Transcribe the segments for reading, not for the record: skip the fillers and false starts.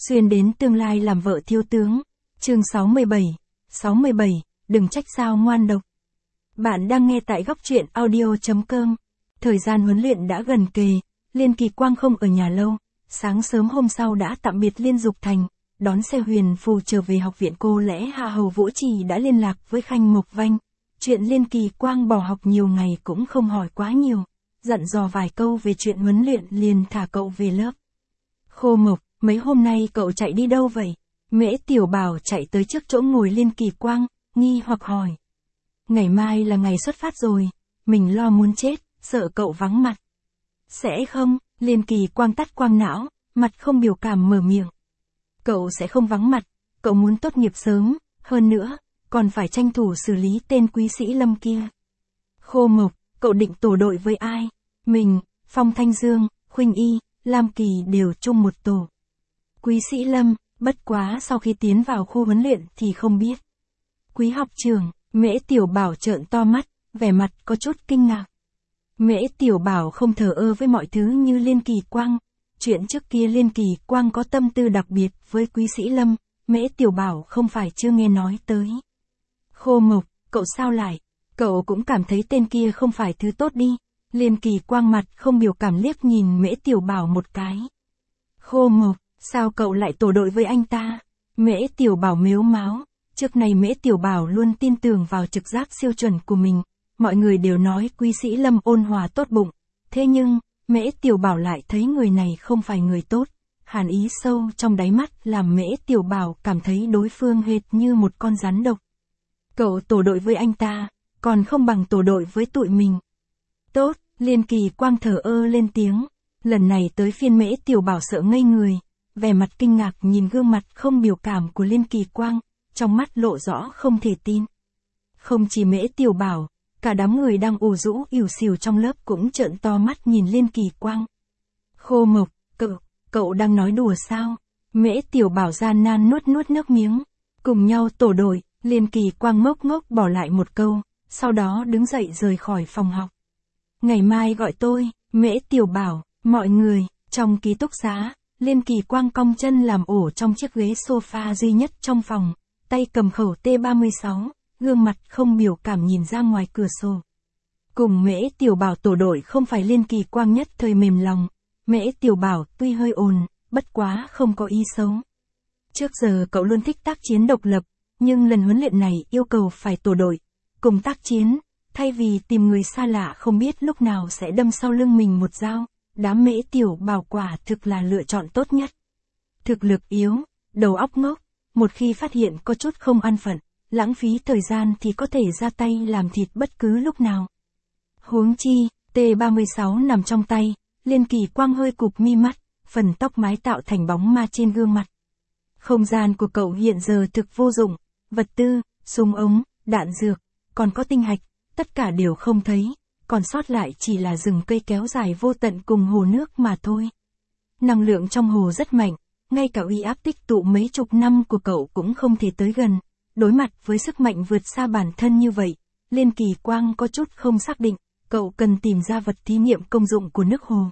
Xuyên đến tương lai làm vợ thiếu tướng. Chương 67, đừng trách sao ngoan độc. Bạn đang nghe tại góc truyện audio.com. Thời gian huấn luyện đã gần kề, Liên Kỳ Quang không ở nhà lâu, sáng sớm hôm sau đã tạm biệt Liên Dục Thành, đón xe huyền phù trở về học viện. Cô lẽ Hạ Hầu Vũ Trì đã liên lạc với Khanh Mộc Vanh, chuyện Liên Kỳ Quang bỏ học nhiều ngày cũng không hỏi quá nhiều, dặn dò vài câu về chuyện huấn luyện liền thả cậu về lớp. Khô Mộc, mấy hôm nay cậu chạy đi đâu vậy? Mễ Tiểu Bảo chạy tới trước chỗ ngồi Liên Kỳ Quang, nghi hoặc hỏi. Ngày mai là ngày xuất phát rồi, mình lo muốn chết, sợ cậu vắng mặt. Sẽ không, Liên Kỳ Quang tắt quang não, mặt không biểu cảm mở miệng. Cậu sẽ không vắng mặt, cậu muốn tốt nghiệp sớm, hơn nữa, còn phải tranh thủ xử lý tên Quý Sĩ Lâm kia. Khô Mộc, cậu định tổ đội với ai? Mình, Phong Thanh Dương, Khuynh Y, Lam Kỳ đều chung một tổ. Quý Sĩ Lâm, bất quá sau khi tiến vào khu huấn luyện thì không biết. Quý học trưởng, Mễ Tiểu Bảo trợn to mắt, vẻ mặt có chút kinh ngạc. Mễ Tiểu Bảo không thờ ơ với mọi thứ như Liên Kỳ Quang. Chuyện trước kia Liên Kỳ Quang có tâm tư đặc biệt với Quý Sĩ Lâm, Mễ Tiểu Bảo không phải chưa nghe nói tới. Khô Mộc, cậu sao lại? Cậu cũng cảm thấy tên kia không phải thứ tốt đi. Liên Kỳ Quang mặt không biểu cảm liếc nhìn Mễ Tiểu Bảo một cái. Khô Mộc, sao cậu lại tổ đội với anh ta? Mễ Tiểu Bảo mếu máo. Trước này Mễ Tiểu Bảo luôn tin tưởng vào trực giác siêu chuẩn của mình. Mọi người đều nói Quý Sĩ Lâm ôn hòa tốt bụng. Thế nhưng, Mễ Tiểu Bảo lại thấy người này không phải người tốt. Hàn ý sâu trong đáy mắt làm Mễ Tiểu Bảo cảm thấy đối phương hệt như một con rắn độc. Cậu tổ đội với anh ta, còn không bằng tổ đội với tụi mình. Tốt, Liên Kỳ Quang thở ơ lên tiếng. Lần này tới phiên Mễ Tiểu Bảo sợ ngây người. Vẻ mặt kinh ngạc nhìn gương mặt không biểu cảm của Liên Kỳ Quang, trong mắt lộ rõ không thể tin. Không chỉ Mễ Tiểu Bảo, cả đám người đang ủ rũ ỉu xìu trong lớp cũng trợn to mắt nhìn Liên Kỳ Quang. Khô Mộc, cậu đang nói đùa sao? Mễ Tiểu Bảo gian nan nuốt nước miếng. Cùng nhau tổ đội, Liên Kỳ Quang ngốc bỏ lại một câu, sau đó đứng dậy rời khỏi phòng học. Ngày mai gọi tôi, Mễ Tiểu Bảo, mọi người, trong ký túc xá, Liên Kỳ Quang cong chân làm ổ trong chiếc ghế sofa duy nhất trong phòng, tay cầm khẩu T-36, gương mặt không biểu cảm nhìn ra ngoài cửa sổ. Cùng Mễ Tiểu Bảo tổ đội không phải Liên Kỳ Quang nhất thời mềm lòng. Mễ Tiểu Bảo tuy hơi ồn, bất quá không có ý xấu. Trước giờ cậu luôn thích tác chiến độc lập, nhưng lần huấn luyện này yêu cầu phải tổ đội, cùng tác chiến, thay vì tìm người xa lạ không biết lúc nào sẽ đâm sau lưng mình một dao, đám Mễ Tiểu Bảo quả thực là lựa chọn tốt nhất. Thực lực yếu, đầu óc ngốc, một khi phát hiện có chút không an phận, lãng phí thời gian thì có thể ra tay làm thịt bất cứ lúc nào. Huống chi, T-36 nằm trong tay, Liên Kỳ Quang hơi cụp mi mắt, phần tóc mái tạo thành bóng ma trên gương mặt. Không gian của cậu hiện giờ thực vô dụng, vật tư, súng ống, đạn dược, còn có tinh hạch, tất cả đều không thấy, còn sót lại chỉ là rừng cây kéo dài vô tận cùng hồ nước mà thôi. Năng lượng trong hồ rất mạnh, ngay cả uy áp tích tụ mấy chục năm của cậu cũng không thể tới gần. Đối mặt với sức mạnh vượt xa bản thân như vậy, Liên Kỳ Quang có chút không xác định, cậu cần tìm ra vật thí nghiệm công dụng của nước hồ.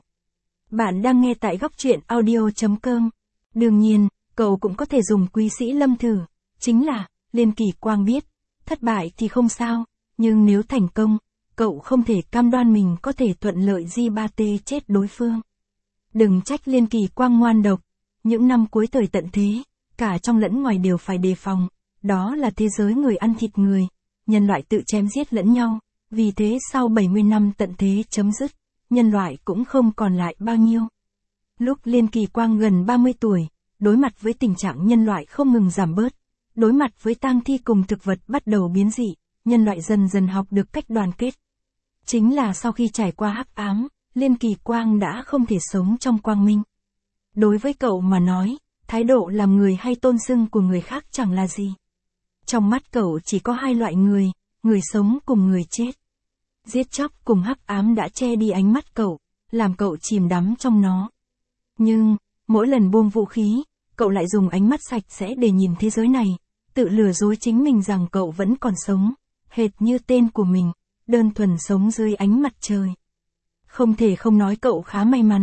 Bạn đang nghe tại góc truyện audio.com. Đương nhiên, cậu cũng có thể dùng Quý Sĩ Lâm thử, chính là, Liên Kỳ Quang biết, thất bại thì không sao, nhưng nếu thành công, cậu không thể cam đoan mình có thể thuận lợi G3T chết đối phương. Đừng trách Liên Kỳ Quang ngoan độc, những năm cuối thời tận thế, cả trong lẫn ngoài đều phải đề phòng, đó là thế giới người ăn thịt người, nhân loại tự chém giết lẫn nhau, vì thế sau 70 năm tận thế chấm dứt, nhân loại cũng không còn lại bao nhiêu. Lúc Liên Kỳ Quang gần 30 tuổi, đối mặt với tình trạng nhân loại không ngừng giảm bớt, đối mặt với tang thi cùng thực vật bắt đầu biến dị, nhân loại dần dần học được cách đoàn kết. Chính là sau khi trải qua hắc ám, Liên Kỳ Quang đã không thể sống trong quang minh. Đối với cậu mà nói, thái độ làm người hay tôn xưng của người khác chẳng là gì. Trong mắt cậu chỉ có hai loại người sống cùng người chết. Giết chóc cùng hắc ám đã che đi ánh mắt cậu, làm cậu chìm đắm trong nó. Nhưng, mỗi lần buông vũ khí, cậu lại dùng ánh mắt sạch sẽ để nhìn thế giới này, tự lừa dối chính mình rằng cậu vẫn còn sống, hệt như tên của mình, đơn thuần sống dưới ánh mặt trời. Không thể không nói cậu khá may mắn,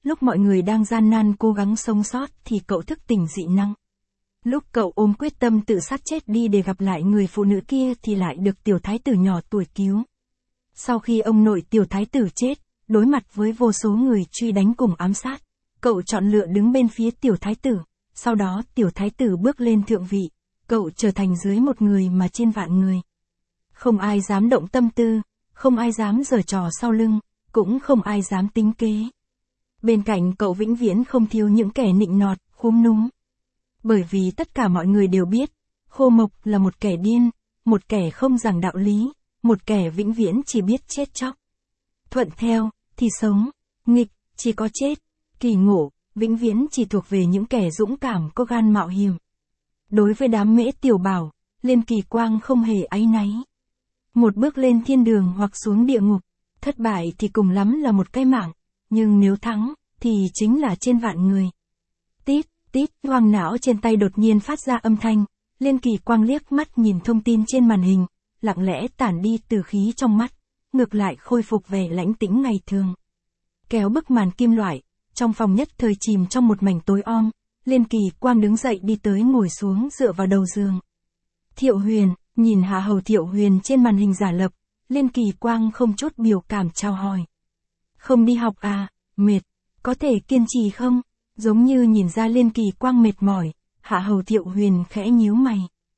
lúc mọi người đang gian nan cố gắng sống sót thì cậu thức tỉnh dị năng. Lúc cậu ôm quyết tâm tự sát chết đi để gặp lại người phụ nữ kia thì lại được tiểu thái tử nhỏ tuổi cứu. Sau khi ông nội tiểu thái tử chết, đối mặt với vô số người truy đánh cùng ám sát, cậu chọn lựa đứng bên phía tiểu thái tử, sau đó tiểu thái tử bước lên thượng vị, cậu trở thành dưới một người mà trên vạn người. Không ai dám động tâm tư, không ai dám giở trò sau lưng, cũng không ai dám tính kế. Bên cạnh cậu vĩnh viễn không thiếu những kẻ nịnh nọt, khúm núm. Bởi vì tất cả mọi người đều biết, Khô Mộc là một kẻ điên, một kẻ không giảng đạo lý, một kẻ vĩnh viễn chỉ biết chết chóc. Thuận theo, thì sống, nghịch, chỉ có chết, kỳ ngộ, vĩnh viễn chỉ thuộc về những kẻ dũng cảm có gan mạo hiểm. Đối với đám Mễ Tiểu Bảo, Liên Kỳ Quang không hề áy náy. Một bước lên thiên đường hoặc xuống địa ngục, thất bại thì cùng lắm là một cái mạng, nhưng nếu thắng, thì chính là trên vạn người. Tít, tít, hoang não trên tay đột nhiên phát ra âm thanh, Liên Kỳ Quang liếc mắt nhìn thông tin trên màn hình, lặng lẽ tản đi từ khí trong mắt, ngược lại khôi phục vẻ lãnh tĩnh ngày thường. Kéo bức màn kim loại, trong phòng nhất thời chìm trong một mảnh tối om, Liên Kỳ Quang đứng dậy đi tới ngồi xuống dựa vào đầu giường. Thiệu Huyền, nhìn hạ hầu Thiệu Huyền trên màn hình giả lập, Liên Kỳ Quang không chút biểu cảm chào hỏi. Không đi học à, mệt, có thể kiên trì không? Giống như nhìn ra Liên Kỳ Quang mệt mỏi, hạ hầu Thiệu Huyền khẽ nhíu mày.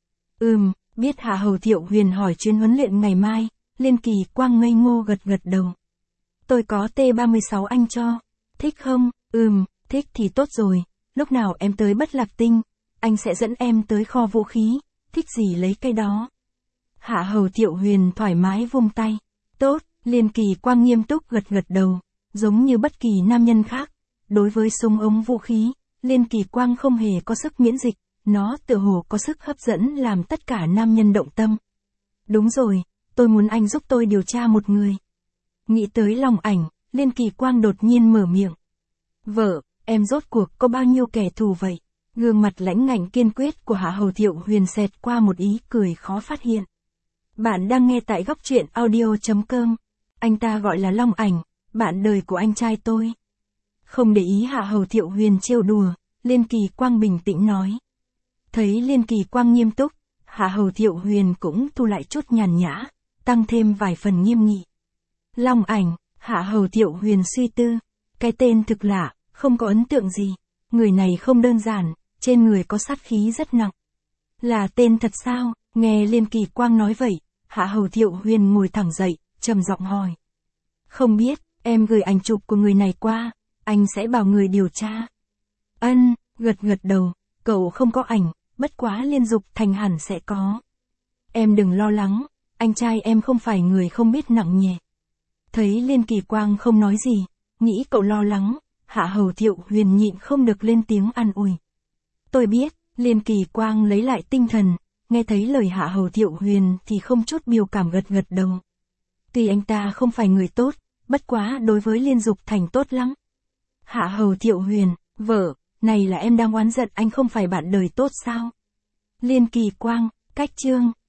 Biết hạ hầu Thiệu Huyền hỏi chuyến huấn luyện ngày mai, Liên Kỳ Quang ngây ngô gật gật đầu. Tôi có T-36 anh cho, thích không? Thích thì tốt rồi, lúc nào em tới Bất Lạc Tinh, anh sẽ dẫn em tới kho vũ khí, thích gì lấy cái đó. Hạ hầu Thiệu Huyền thoải mái vung tay. Tốt, Liên Kỳ Quang nghiêm túc gật gật đầu, giống như bất kỳ nam nhân khác. Đối với súng ống vũ khí, Liên Kỳ Quang không hề có sức miễn dịch, nó tựa hồ có sức hấp dẫn làm tất cả nam nhân động tâm. Đúng rồi, tôi muốn anh giúp tôi điều tra một người. Nghĩ tới Long Ảnh, Liên Kỳ Quang đột nhiên mở miệng. Vợ, em rốt cuộc có bao nhiêu kẻ thù vậy? Gương mặt lãnh ngạnh kiên quyết của hạ hầu Thiệu Huyền xẹt qua một ý cười khó phát hiện. Bạn đang nghe tại góc truyện audio.com. Anh ta gọi là Long Ảnh, bạn đời của anh trai tôi. Không để ý hạ hầu Thiệu Huyền trêu đùa, Liên Kỳ Quang bình tĩnh nói. Thấy Liên Kỳ Quang nghiêm túc, hạ hầu Thiệu Huyền cũng thu lại chút nhàn nhã, tăng thêm vài phần nghiêm nghị. Long Ảnh, hạ hầu Thiệu Huyền suy tư, cái tên thực lạ, không có ấn tượng gì, người này không đơn giản, trên người có sát khí rất nặng. Là tên thật sao? Nghe Liên Kỳ Quang nói vậy, hạ hầu Thiệu Huyền ngồi thẳng dậy, trầm giọng hỏi. Không biết, em gửi ảnh chụp của người này qua, anh sẽ bảo người điều tra. Gật gật đầu, cậu không có ảnh, bất quá Liên Dục Thành hẳn sẽ có. Em đừng lo lắng, anh trai em không phải người không biết nặng nhẹ. Thấy Liên Kỳ Quang không nói gì, nghĩ cậu lo lắng, hạ hầu Thiệu Huyền nhịn không được lên tiếng an ủi. Tôi biết, Liên Kỳ Quang lấy lại tinh thần, nghe thấy lời hạ hầu Thiệu Huyền thì không chút biểu cảm gật gật đầu. Tuy anh ta không phải người tốt, bất quá đối với Liên Dục Thành tốt lắm. Hạ hầu Thiệu Huyền, vợ, này là em đang oán giận anh không phải bạn đời tốt sao? Liên Kỳ Quang, cách chương,